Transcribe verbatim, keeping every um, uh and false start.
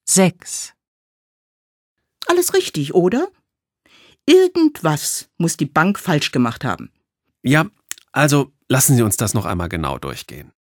sechs. Alles richtig, oder? Irgendwas muss die Bank falsch gemacht haben. Ja, also lassen Sie uns das noch einmal genau durchgehen.